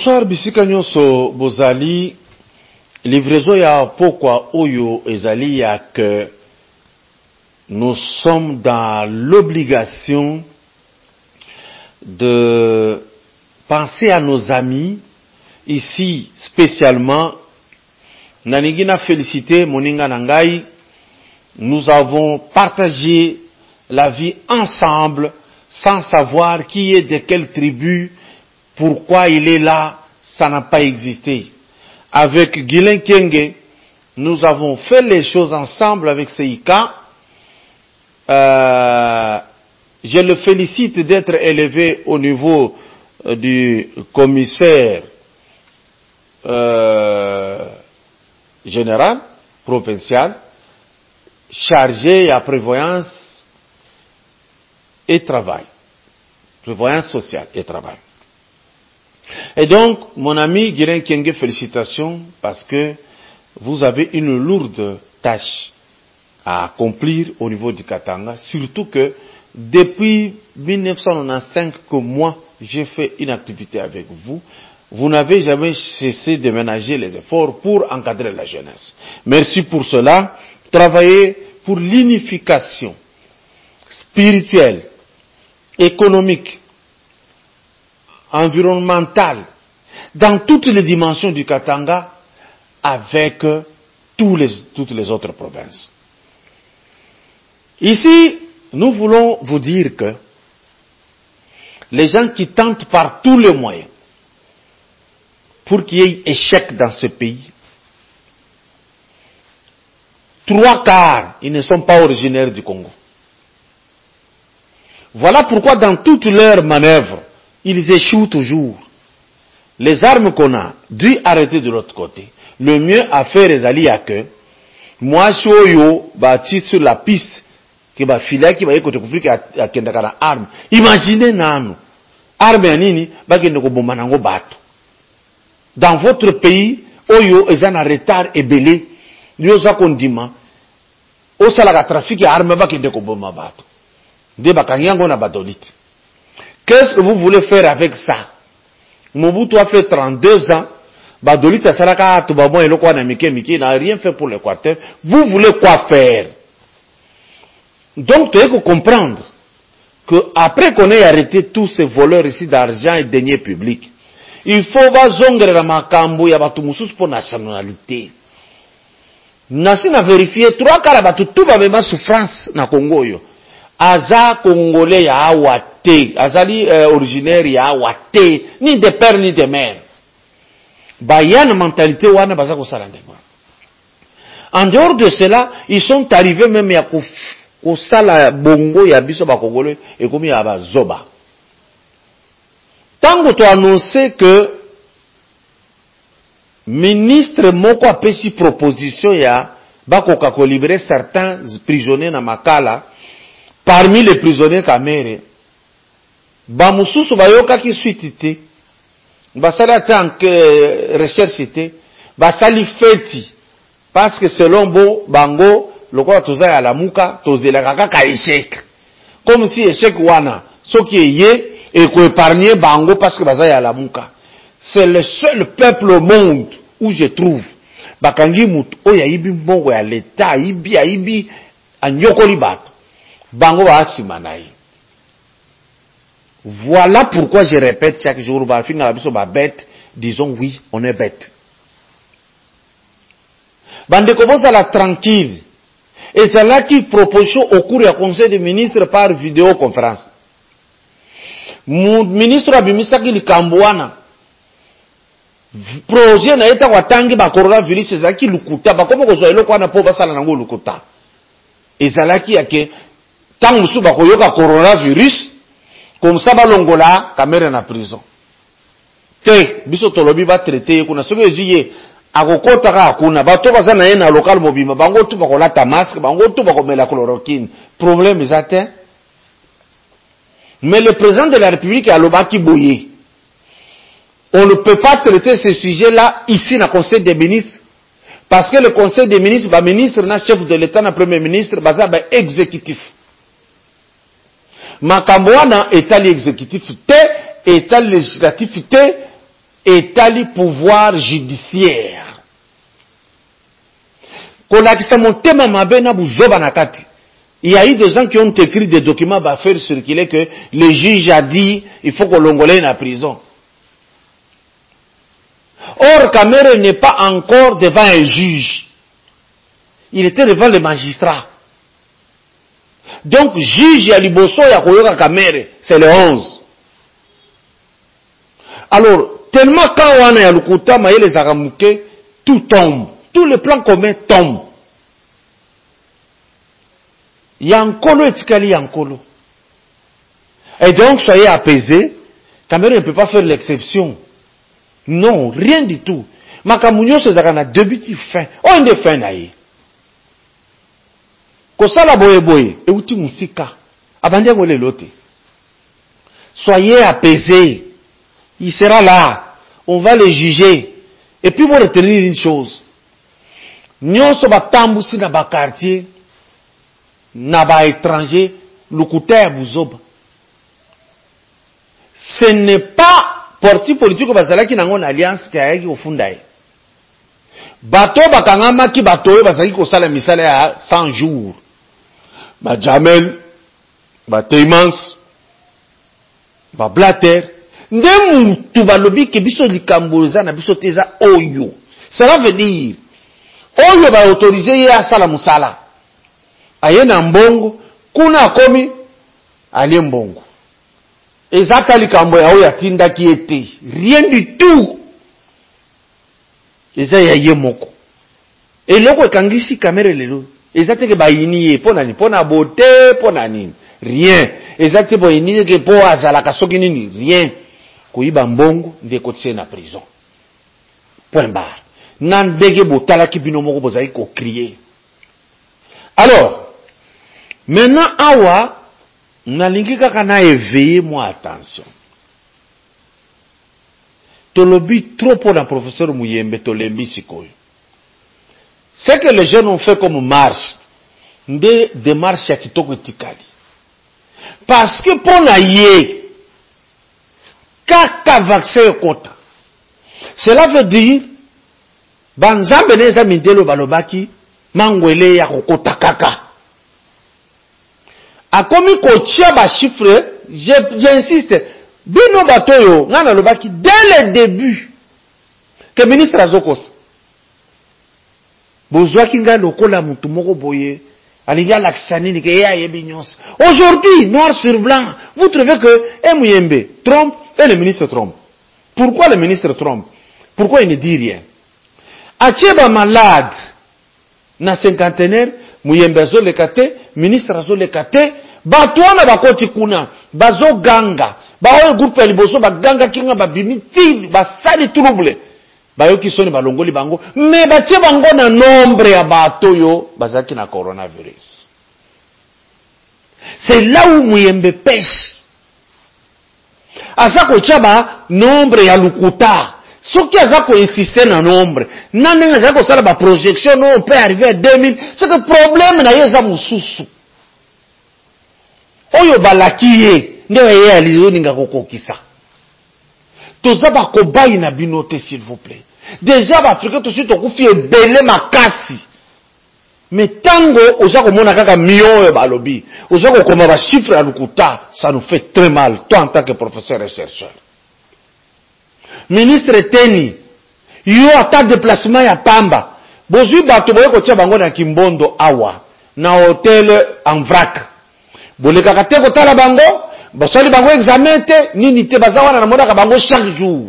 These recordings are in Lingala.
Bonsoir, bisika nyonso bozali. Livraison ya pokwa oyo ezali ya que nous sommes dans l'obligation de penser à nos amis, ici spécialement, Nanigina félicité Moninga Nangai, nous avons partagé la vie ensemble sans savoir qui est de quelle tribu, pourquoi il est là, ça n'a pas existé. Avec Guilain Kenge, nous avons fait les choses ensemble avec Seika. Je le félicite d'être élevé au niveau du commissaire général, provincial, chargé à prévoyance et travail. Prévoyance sociale et travail. Et donc, mon ami Guilain Kenge, félicitations parce que vous avez une lourde tâche à accomplir au niveau du Katanga, surtout que depuis 1995 que moi j'ai fait une activité avec vous, vous n'avez jamais cessé de ménager les efforts pour encadrer la jeunesse. Merci pour cela. Travaillez pour l'unification spirituelle, économique, environnementale, dans toutes les dimensions du Katanga, avec toutes les autres provinces. Ici, nous voulons vous dire que les gens qui tentent par tous les moyens pour qu'il y ait échec dans ce pays, 3/4, ils ne sont pas originaires du Congo. Voilà pourquoi dans toutes leurs manœuvres, ils échouent toujours. Les armes qu'on a dû arrêter de l'autre côté. Le mieux à faire est d'aller à que moi je suis bâti sur la piste qui va filer qui va écouter conflit à kendakara arme. Imaginez nanu arme anini bagende ko bomba nango bato. Dans votre pays oyo ezana retard ebelé nyoza kondima osala ka trafic ya arme bagende ko bomba bato. De bakanyango na badolite. Qu'est-ce que vous voulez faire avec ça? Mobutu a fait 32 ans. Badolite Salaka Tubamo et Lokwa Namike Miki n'a rien fait pour l'Équateur. Vous voulez quoi faire? Donc, tu dois comprendre que après qu'on ait arrêté tous ces voleurs ici d'argent et de deniers publics, il faut vazongre la makambo ya batu mususu pour nationalité. Nasi na vérifier 3/4 batu tout va même souffrance na Congo yo. Aza Congolais ya awate, azali originaire ya awate, ni de père ni de mère. Bayana mentalité wana baza ko salandema. En dehors de cela, ils sont arrivés même ya ko sala bongo ya biso ba Congolais et comme ya ba zoba. Tango to annoncer que ministre moko apesi proposition ya bakoka ko libérer certains prisonniers na Makala. Parmi les prisonniers Kamere, bamususu bayoka ki suite basala tant que recherche basali feti parce que selon bango lokola toza ya lamuka tozela kaka échec comme si échec wana soki eye et ko épargner bango parce que baza ya lamuka. C'est le seul peuple au monde où je trouve bakangi mutu oya ibi mbongo ya l'état ibi anyokoli bato bango ba asimanayi. Voilà pourquoi je répète chaque jour, bête, disons oui, on est bête. Bande commence à la tranquille. Et c'est là qu'il propose au cours du conseil des ministres par vidéoconférence. Mon ministre Abimisaki Likambouana, projet na eta watangi ba coronavirus ezaki lukuta, ba komo kozo eloko wana po basala nango lukuta. Ezalaki yake tangu musu ba koyoka coronavirus, comme ça balongola kamera na prison te biso tolobi ba traiter kuna soki eziye akokota ka kuna bato baza na ye na local mobima bango tu bakolata masque bango tu bakomela chloroquine problème ezate. Mais le président de la République a lobaki boye on ne peut pas traiter ce sujet là ici na conseil des ministres parce que le conseil des ministres ba ministre na chef de l'état na premier ministre baza ba exécutif. Makambo wana état l'exécutif te, état législatif te, etali pouvoir judiciaire. Kolakisa motema mabe na buzoba na kati. Il y a eu des gens qui ont écrit des documents pour faire circuler que le juge a dit il faut qu'on l'ongole en prison. Or, Kamere n'est pas encore devant un juge. Il était devant le magistrat. Donc, juge ya liboso ya koyoka Kamere, c'est le 11. Alors, tellement quand on a lukuta maye les aramuke, tout tombe. Tous les plans communs tombent. Yankolo etikali Yankolo. Et donc, soyez apaisés. Kamere ne peut pas faire l'exception. Non, rien du tout. Makamunyo se zakana début fin. On de fin naïe. Kosala boye boye, e uti musika. Abandi ngole lote. Soyez apaisés. Il sera là. On va le juger. Et puis vous retenir une chose. Nyonso batambusi na ba quartier, na ba étranger, lukuta ya buzoba. Ce n'est pas parti politique bazalaki nango na alliance ki ayaki ofundaye. Bato bakangama ki bato bazalaki kosala misala ya 100 jours. Ba Jamel, ba Teimans, ba Blatter, ndemu tu balobi ke biso likamboza na biso teza oyo. Cela veut dire oyo ba autoriser ya sala musala. Aye na mbongo, kuna akomi ali mbongo. Ezaka likambo ya oya tinda ki ete. Rien du tout. Eza ya ye moko. Eloko ekangisi Kamere lelo. Ezate ke ba yiniye pona ni pona bote pona nini. Rien. Ezate bo yiniye ke po azala kasoki nini. Rien. Kuiba mbongo ndeko tse na prison. Point barre. Nandege botala ki bino moko bozali ko crier. Alors, maintenant awa nalingi kaka na éveiller moi attention. Tolobi trop pour le professeur Muyembe tolembi sikoyo. C'est que les jeunes ont fait comme marche. Des démarches ya kitoko tikali. Parce que pour na ye kaka vaccin kota. Cela veut dire banzambe neza mindelo balobaki mangwele ya kokota kaka. Akomi kotia ba chiffre, j'insiste, bino batoyo ngana lobaki dès le début que ministre azokos. Bozwaki nga lokola mutu moko boye, alinga laksanini ke ya yebinyos. Aujourd'hui, noir sur blanc, vous trouvez que Muyembe trompe et le ministre trompe. Pourquoi le ministre trompe? Pourquoi il ne dit rien? Acheba malade na cinquantenaire, Muyembe azo lekate, ministre azo lekate, batwana bakoti kuna, bazo ganga, baoye groupe ya liboso baganga kinga babimiti, basali trouble. Bayoki soni balongoli bango, mais batie bango na nombre ya batoyo bazaki na coronavirus. C'est là où Muyembe pêche. Asa ko chaba nombre ya lukuta. Soki azako insister na nombre, nanenga zako sala ba projection on peut arriver à 2000, c'est que problème na yeza mususu. Oyo balakiye ndio yeye alizoninga kokokisa. Toza ba kobai na binote s'il vous plaît. Déjà ba Afrique to suite okufi ebele makasi. Mais tango ozako mona kaka mioyo balobi, ozako koma ba chiffre alukuta, ça nous fait très mal toi en tant que professeur et chercheur. Ministre Teni, yo ata déplacement ya pamba. Bozui bato boye kotia bango na Kimbondo awa, na hotel en vrac. Boleka kate kotala bango, bosali bango examen te, nini te bazawana na monaka bango chaque jour.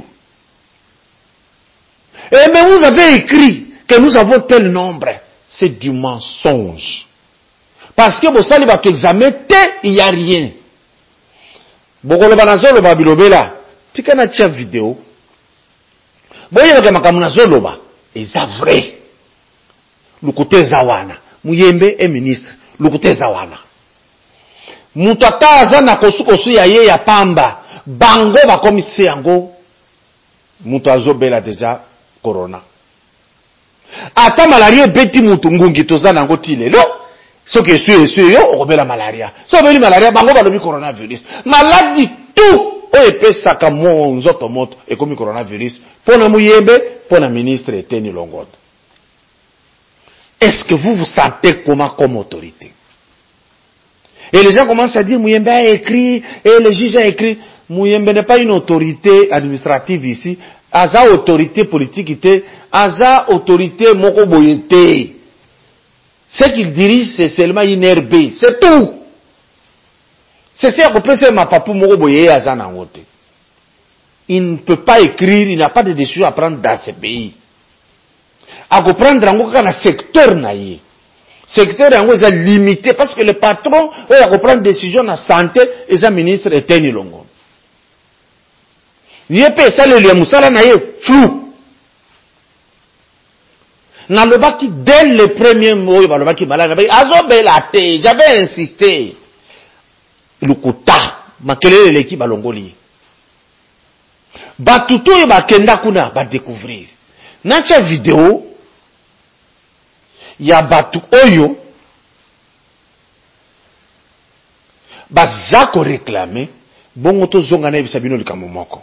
Et mais vous avez écrit que nous avons tel nombre. C'est du mensonge. Parce que bosali bato examen te, il y a rien. Bokolo banazolo babilobela, tika na tia vidéo. Boye ke makamuna zoloba, eza vrai. Lukote zawana, Muyembe est ministre, lukote zawana. Mutu ataza na kosukosu ya ye ya pamba, bango bakomise yango, mutu azobela deja corona. Ata malaria beti mutu ngungi toza nango tilelo, soki esu yo okobela malaria. So beli malaria bango balobi coronavirus. Maladi tout oyo epesaka nzoto moto ekomi coronavirus pona muyembe pona ministre Eteni Longondo. Est-ce que vous vous sentez comment comme autorité? Et les gens commencent à dire Muyembe a écrit et le juge a écrit. Muyembe n'est pas une autorité administrative ici. Aza autorité politique, aza autorité moko boyete. Ce qu'il dirige, c'est seulement une RB. C'est tout. C'est ça qu'on peut se ma papou moko boye aza nangote. Il ne peut pas écrire, il n'a pas de décision à prendre dans ce pays. À comprendre en le secteur naïe. Secteur yango est limité parce que le patron va prendre décision na santé et sa ministre Eteni Longondo. Yépe ça le musala na yé flou. Na le baki dès le premier mot ba le baki malade azo belate, j'avais insisté. Le kota makele l'équipe ba longoli. Ba tuto e ba kenda kuna ba découvrir. Na cha vidéo ya batu oyo bazako réclamer bongo to zonga na ebisa bino likambo moko.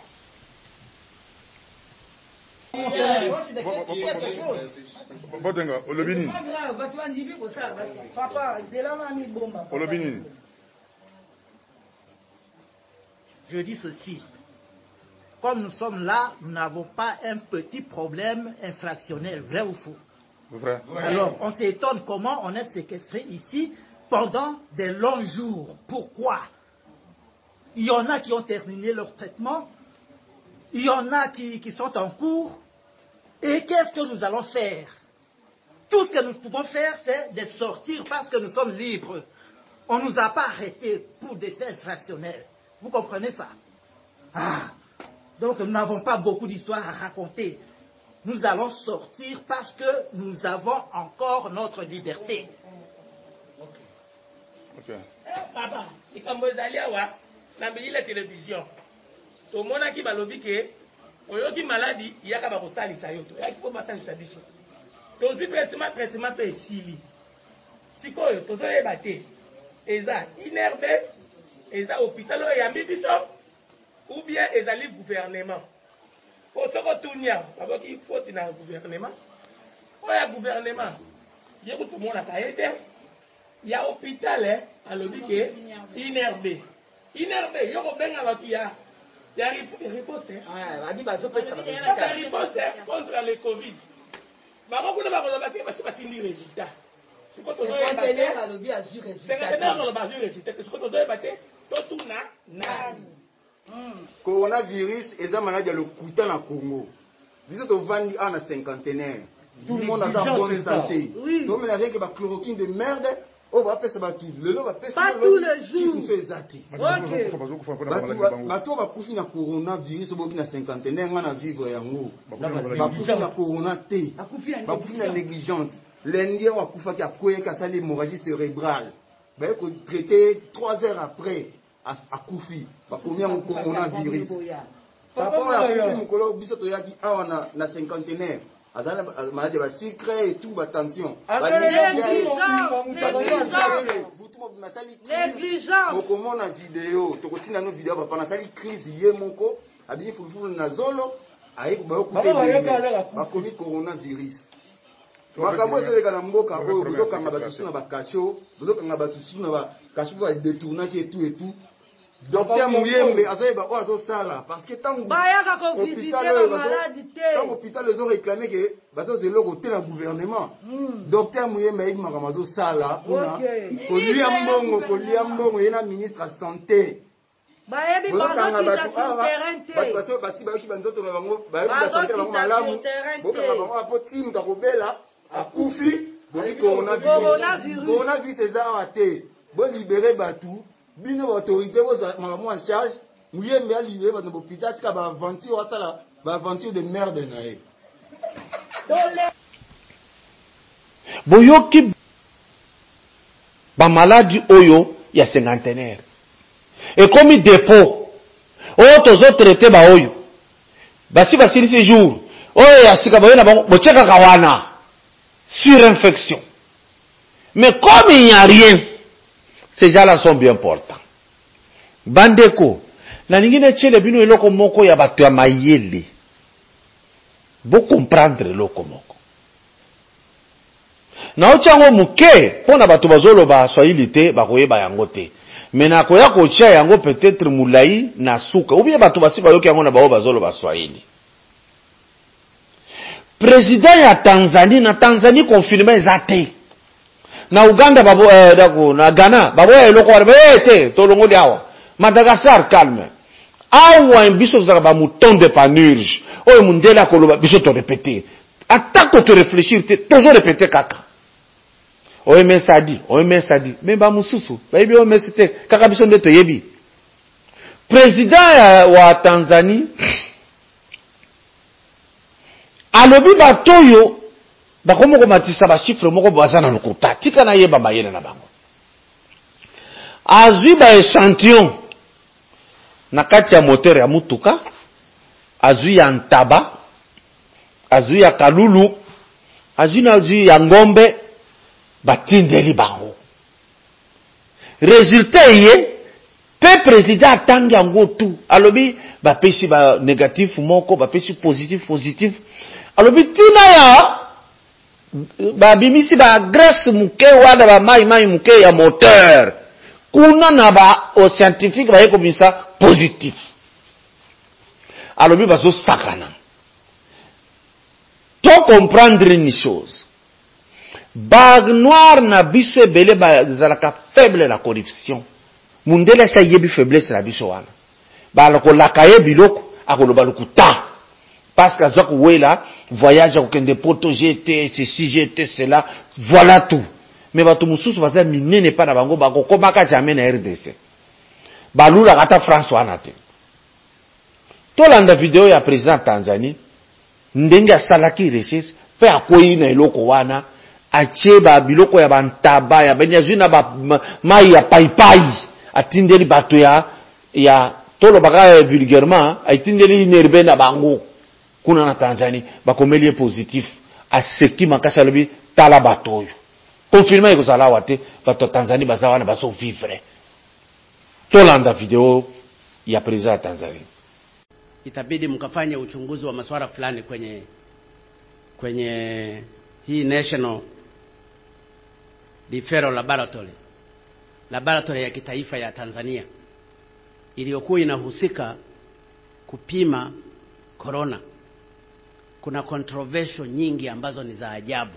Je dis ceci. Comme nous sommes là, nous n'avons pas un petit problème infractionnel, vrai ou faux? Vrai. Alors, on s'étonne comment on est séquestré ici pendant des longs jours. Pourquoi? Il y en a qui ont terminé leur traitement, il y en a qui sont en cours. Et qu'est-ce que nous allons faire? Tout ce que nous pouvons faire, c'est de sortir parce que nous sommes libres. On ne nous a pas arrêtés pour des faits infractionnels. Vous comprenez ça? Donc nous n'avons pas beaucoup d'histoires à raconter. Nous allons sortir parce que nous avons encore notre liberté. Ok. Papa, il y a la télévision. Tout le monde qui va lobby que oyoki maladie, il y a qu'à basali sayoto. Il y a qui peut basali sabiso. Tous les traitements peut sili. Si quoi, tous les bâtés, eza innervé, eza hôpital ou yambibiso, ou bien eza le gouvernement. Pour ce que tout n'y a, parce qu'il faut dans le gouvernement. Il y a le gouvernement. Il y a tout le monde à Kaïté. Il y a l'hôpital, à l'hôpital, innervé. Innervé, il y a riposte. Il y a riposte contre le Covid. Mais quand vous avez des résultats, c'est quand vous avez des résultats. C'est quand vous avez tout coronavirus est un maladie le coûtant à Congo. Vous êtes au Vandi en cinquantenaire. Tout le monde a en bonne santé. Donc, il y a rien que la chloroquine de merde. On va faire ça tout. Le lot va faire ça. Pas tous les jours. Bato va coucher na coronavirus au na cinquantenaire on a vivre yango. Va coucher na corona T. Va coucher na négligence. Lundi on va coucher qui a quoi qui a ça l'hémorragie cérébrale. Va être traité 3 heures après à Koufi. Va combien on coronavirus. Papa a Koufi mon collègue biso to yaki a na cinquantenaire. Azana maladie ba sucre et tout ba tension. Négligence. Moko mona vidéo, to kotina no vidéo ba pana sali crise ye moko, abini fulufulu na zolo, ayi ba okuté ba komi coronavirus. Makambo ezoleka na mboka oyo bozokanga batusu na bakasho, bozokanga batusu na bakasho ba détournage et tout. Docteur Muyembe azoyeba o azosala parce que tant bayaka ko visiter la maladie té. Tant hôpital les ont réclamé que bazo zelo côté la gouvernement. Docteur Muyembe ayiba makama azosala pona kolia mbongo yena ministre santé. Bayebi bazokita sur terrain té. Basi bayoki banzoto na bango bayoki santé bango malamu. Bokanga bango apo timu ta kobela akufi boni coronavirus ezala te. Bon libérer batu. Bino autorité vos en charge, Muyembe a libéré votre hôpital, c'est ba aventure de merde naé. Boyoki ba maladie oyo ya cinquantenaire. Et comme dépôt, tozo traité ba oyo. Basi ces jours, oyo ya sika boyo na bocheka kawana surinfection. Mais comme il n'y a rien, ces gens-là sont bien portants. Bandeko, Na ningine chele bino eloko moko ya bato ya mayele. Bo comprendre eloko moko. Na ochango muke, pona bato bazolo ba Swahili te, bakoyeba yango te. Mena koya kocha yango peut-être mulai na suka. Ou bien bato basi bayoki yango na bao bazolo ba Swahili. Président ya Tanzanie, na Tanzanie confirmé ezate. Na Uganda babo na Ghana babo eloko warbe te tolongo diawa. Madagascar calme. Awa biso zaka ba mouton de panurge. Oyo mundela koloba biso to répéter. Attaque te réfléchir te toujours répéter kaka. Oyo sadi. Même ba mususu. Ba yebi oyo mesite kaka biso ndeto yebi. Président wa Tanzanie alobi batoyo bakomo ko matisa ba chiffre moko bazana lokuta tika na yeba mayele na bango. Azwi ba échantillon na kati ya moteur ya mutuka, azwi ya ntaba, azwi ya kalulu, azwi ya ngombe, batindeli bango. Résultat ye, pe président atangi yango tout. Alobi, ba pesi ba négatif moko, ba pesi positif. Alobi, tina ya, ba bimisi ba graisse muke wada ba mai muke ya moteur. Kuna na ba au scientifique ba yeko bisa positif. Alobi bazo sakana. To comprendre une chose. Bag noir na biso ebele ba zalaka faible la corruption. Mundele sa yebi faiblesse la biso wana. Ba lako lakaye biloko akoloba lokuta. Parce que azako wela voyage akokende poto j'étais ceci j'étais cela voilà tout. Mais bato mususu baza minene pa na bango bako komaka jamais na RDC. Balula kata François nate. Tolanda video ya président Tanzanie ndenge asalaki recherche pe akoyi na eloko wana acheba biloko ya bantaba ya benyazina ba mai ya paipai atindeli bato ya tolo baka vulgairement atindeli nerbe na bango kuna na Tanzanie bakomeli positif aseki makasa lobi tala batoyo confirmer ko sala wate bato Tanzanie bazawa na baso vivre. Tolanda video ya président Tanzania. Itabidi mkafanya uchunguzi wa masuala fulani kwenye hii National Referral Laboratory ya kitaifa ya Tanzania iliyokuwa inahusika kupima corona. Kuna controversial nyingi ambazo ni za ajabu.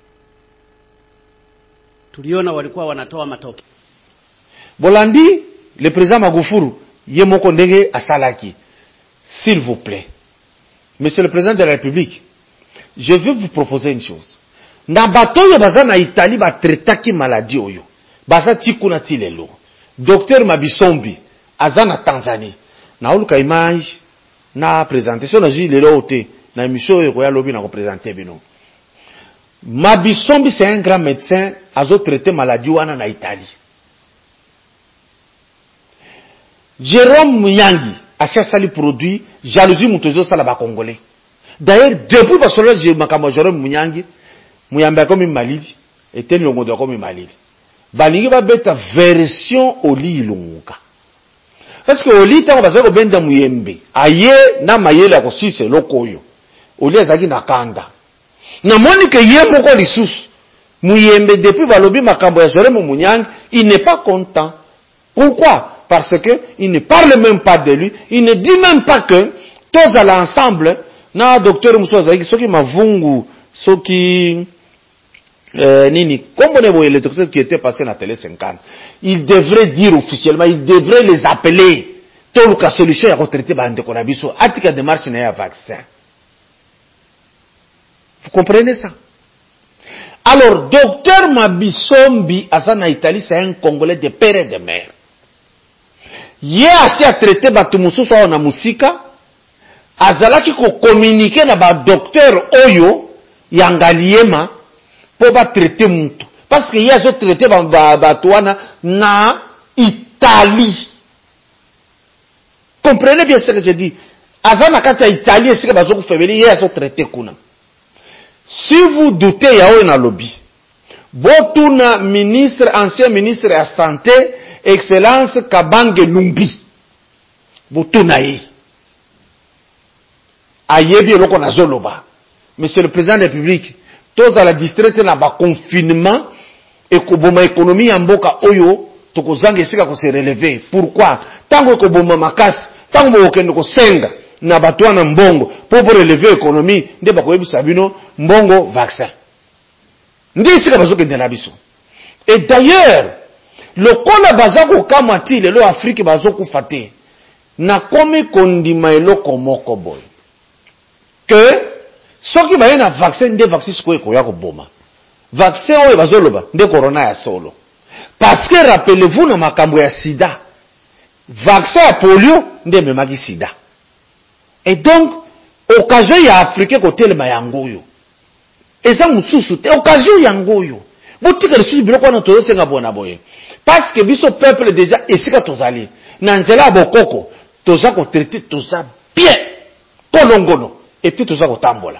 Tuliona walikuwa wanatoa matokeo. Bolandi le président Magufuli yemoko ndenge asalaki. S'il vous plaît, monsieur le président de la République, je veux vous proposer une chose. Na batoyo baza na Italie ba traitaki maladie oyo. Baza tikuna tilelo. Docteur Mabisombi azana Tanzanie. Na oluka image na présentation na ji lelo ote na émission yo ya lobi na ko présenter bino. Mabisombi c'est un grand médecin azo traiter maladie wana na Italie. Jérôme Muyangi achasali produit jalousie mutozo sala ba congolais. D'ailleurs depuis basola je makamo Jérôme Muyangi muyamba comme malidi était longo de comme malidi. Balingi ba beta version oli lunga. Parce que oli tango bazako benda muyembe aye na mayela ko sise lokoyo. Oli azaki na kanda. Na moni que ye moko lisusu muyembe depuis balobi makambo ya Jérôme Muyangi, il n'est pas content. Pourquoi? Parce que il ne parle même pas de lui, il ne dit même pas que tous à l'ensemble, na docteur Moussouazaki, ceux qui mavungu, ceux qui nini, comme on est le docteur qui était passé dans la télé 50, il devrait dire officiellement, il devrait les appeler. Tout le cas solution à retraiter bande konabiso, atika démarche na vaccin. Vous comprenez ça? Alors, docteur Mabisombi, Azana Italie, c'est un Congolais de père et de mère. Ye asi a traité batu mususu na musika azalaki ko communiquer na ba docteur oyo yangaliema po ba traiter muntu parce que ye azo traiter batu wana na Italie. Comprenez bien ce que je dis. Azana kati ya Italie sika bazo kufebeli ye azo traiter kuna. Si vous doutez ya oyo na lobby botuna ministre ancien ministre ya santé Excellence Kabange Numbi. botunaye ayebi eloko na zoloba. Monsieur le président de la République, tous à la distraite na ba confinement et koboma économie ya mboka oyo tokozanga esika ko se relever. Pourquoi? Tango koboma makasi, tango okende ko senga na bato na mbongo pour relever économie, nde bakoyebisa bino mbongo vaccin. Nde esika bazokende na biso. Et d'ailleurs, le kola bazako kamati lelo Afrique bazokufa te. Na komi kondima eloko moko boy. Que soki baye na vaccin nde vaccin sikoyo koya koboma. Vaccin oyo bazoloba nde corona ya solo. Parce que rappelez-vous na makambo ya sida. Vaccin ya polio nde memaki sida. Et donc occasion ya Afrique kotelema yango yo. Eza mususu te occasion yango yo. Botika lisusu biloko na toyo senga bona boye. Parce que biso peuple déjà esika tozali. Na nzela bokoko toza ko traiter toza bien. Kolongono et puis toza ko tambola.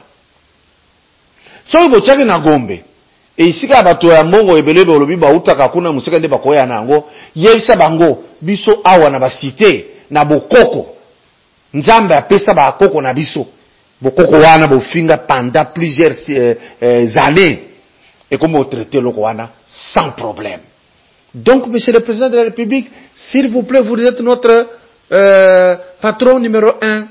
So bochaki na Gombe. E isika bato ya mongo ebelebe olobi ba utaka kuna musika nde bakoya nango. Yebisa bango biso awa na basite na bokoko. Nzambe apesa ba koko na biso. Bokoko wana bofinga pendant plusieurs années. Et comment traiter le Rwanda sans problème. Donc, monsieur le président de la République, s'il vous plaît, vous êtes notre patron numéro 1.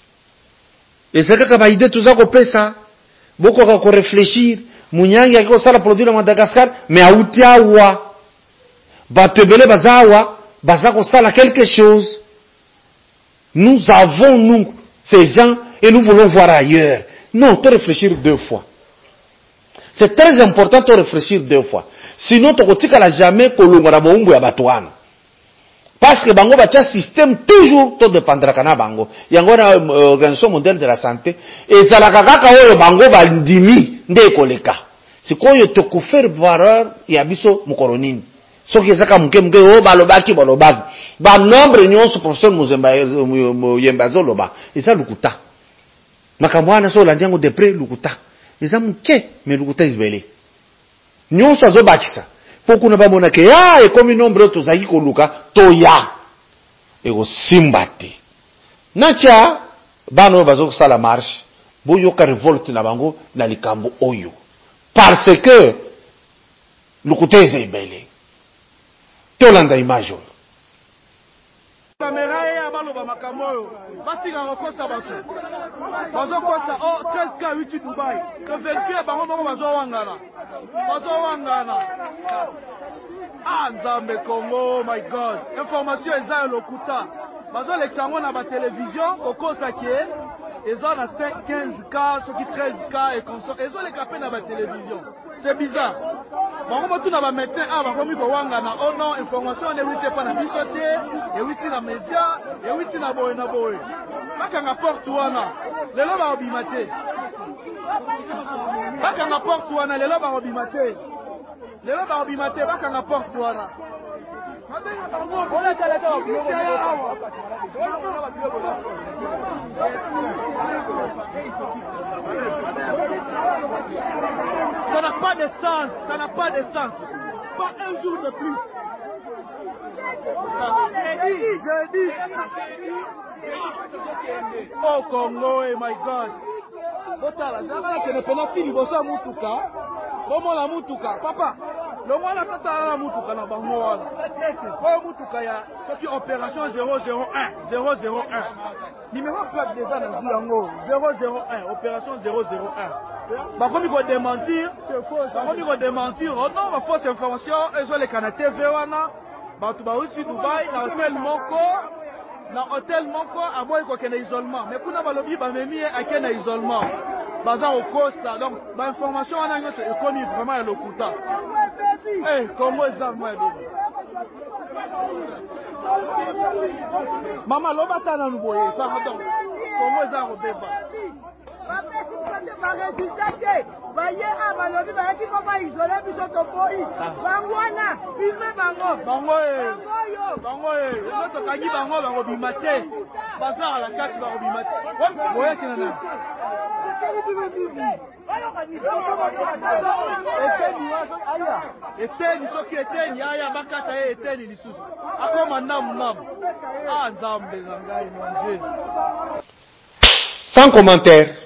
Et c'est que quand idée tout ça qu'on fait ça, beaucoup qu'on réfléchir, Mounyangi a ça la produit à Madagascar, mais à Outiawa, Batebele Bazawa, Bazako ça la quelque chose. Nous avons, nous, ces gens, et nous voulons voir ailleurs. Non, tu réfléchir 2 fois. C'est très important de réfléchir 2 fois. Sinon, tu ne jamais kolongora boumbu ya batuana. Parce que bango batia système toujours tout dépendra kana bango. Yango na organisation mondiale de la santé et zalaka kaka oyo bango bandimi nde koleka. Sikoyo to ko faire valeur ya biso mukoronini. Soki ezaka muke o balobaki. Ba nombre nyonso professeur Muzemba Yemba zoloba. Eza lukuta. Makamwana so landiango de près lukuta. Eza muke me lukuta izbele. Nyonso azobakisa. Poku na bamona ke ya ekomi nombre tozaki koluka toya. Ego simbate. Nacha bano bazo sala marche. Boyo ka revolte na bango na likambo oyo. Parce que lukuta izbele. Tolanda image oyo. Caméra ya baloba makamoyo basinga kokosa bato bazo kosa 13 ka 8 Dubai to vérifie bango bango bazo wangana Nzambe Congo, my God, information eza lokuta bazo l'exango na ba télévision kokosa ke eza na 15K soki 13K et consort ezo le capé na ba télévision. C'est bizarre. Bango motu na ba médecin bakomi ko wangana oh non information ne witi pa na biso te e witi na média e witi na boye bakanga porte wana lelo ba obimate bakanga porte wana lelo ba obimate bakanga porte wana ça n'a pas de sens, pas un jour de plus. Jeudi. Oh Congo, my God. Botala, zaka kene pena fini bosa mutuka. Comment la mutuka, papa? Le mwana tata la mutuka na bango wana. Oyo mutuka ya soki opération 001. Numéro plaque déjà na zilango 001 opération 001. Bakomi ko démentir, oh non, ma fausse information, ezo le kana TV wana. Batu ba uti Dubai na hôtel moko aboy ko kena isolement. Mais kuna balobi ba memi akena isolement. Baza au costa donc ba information wana nyoto ekomi vraiment ya lokuta. Comment ça moi Maman loba tana nuboye pardon. Comment ça robeba eteni soki eteni aya bakata ye eteni lisusu akoma namu nzambe na ngai nonje. Sans commentaire.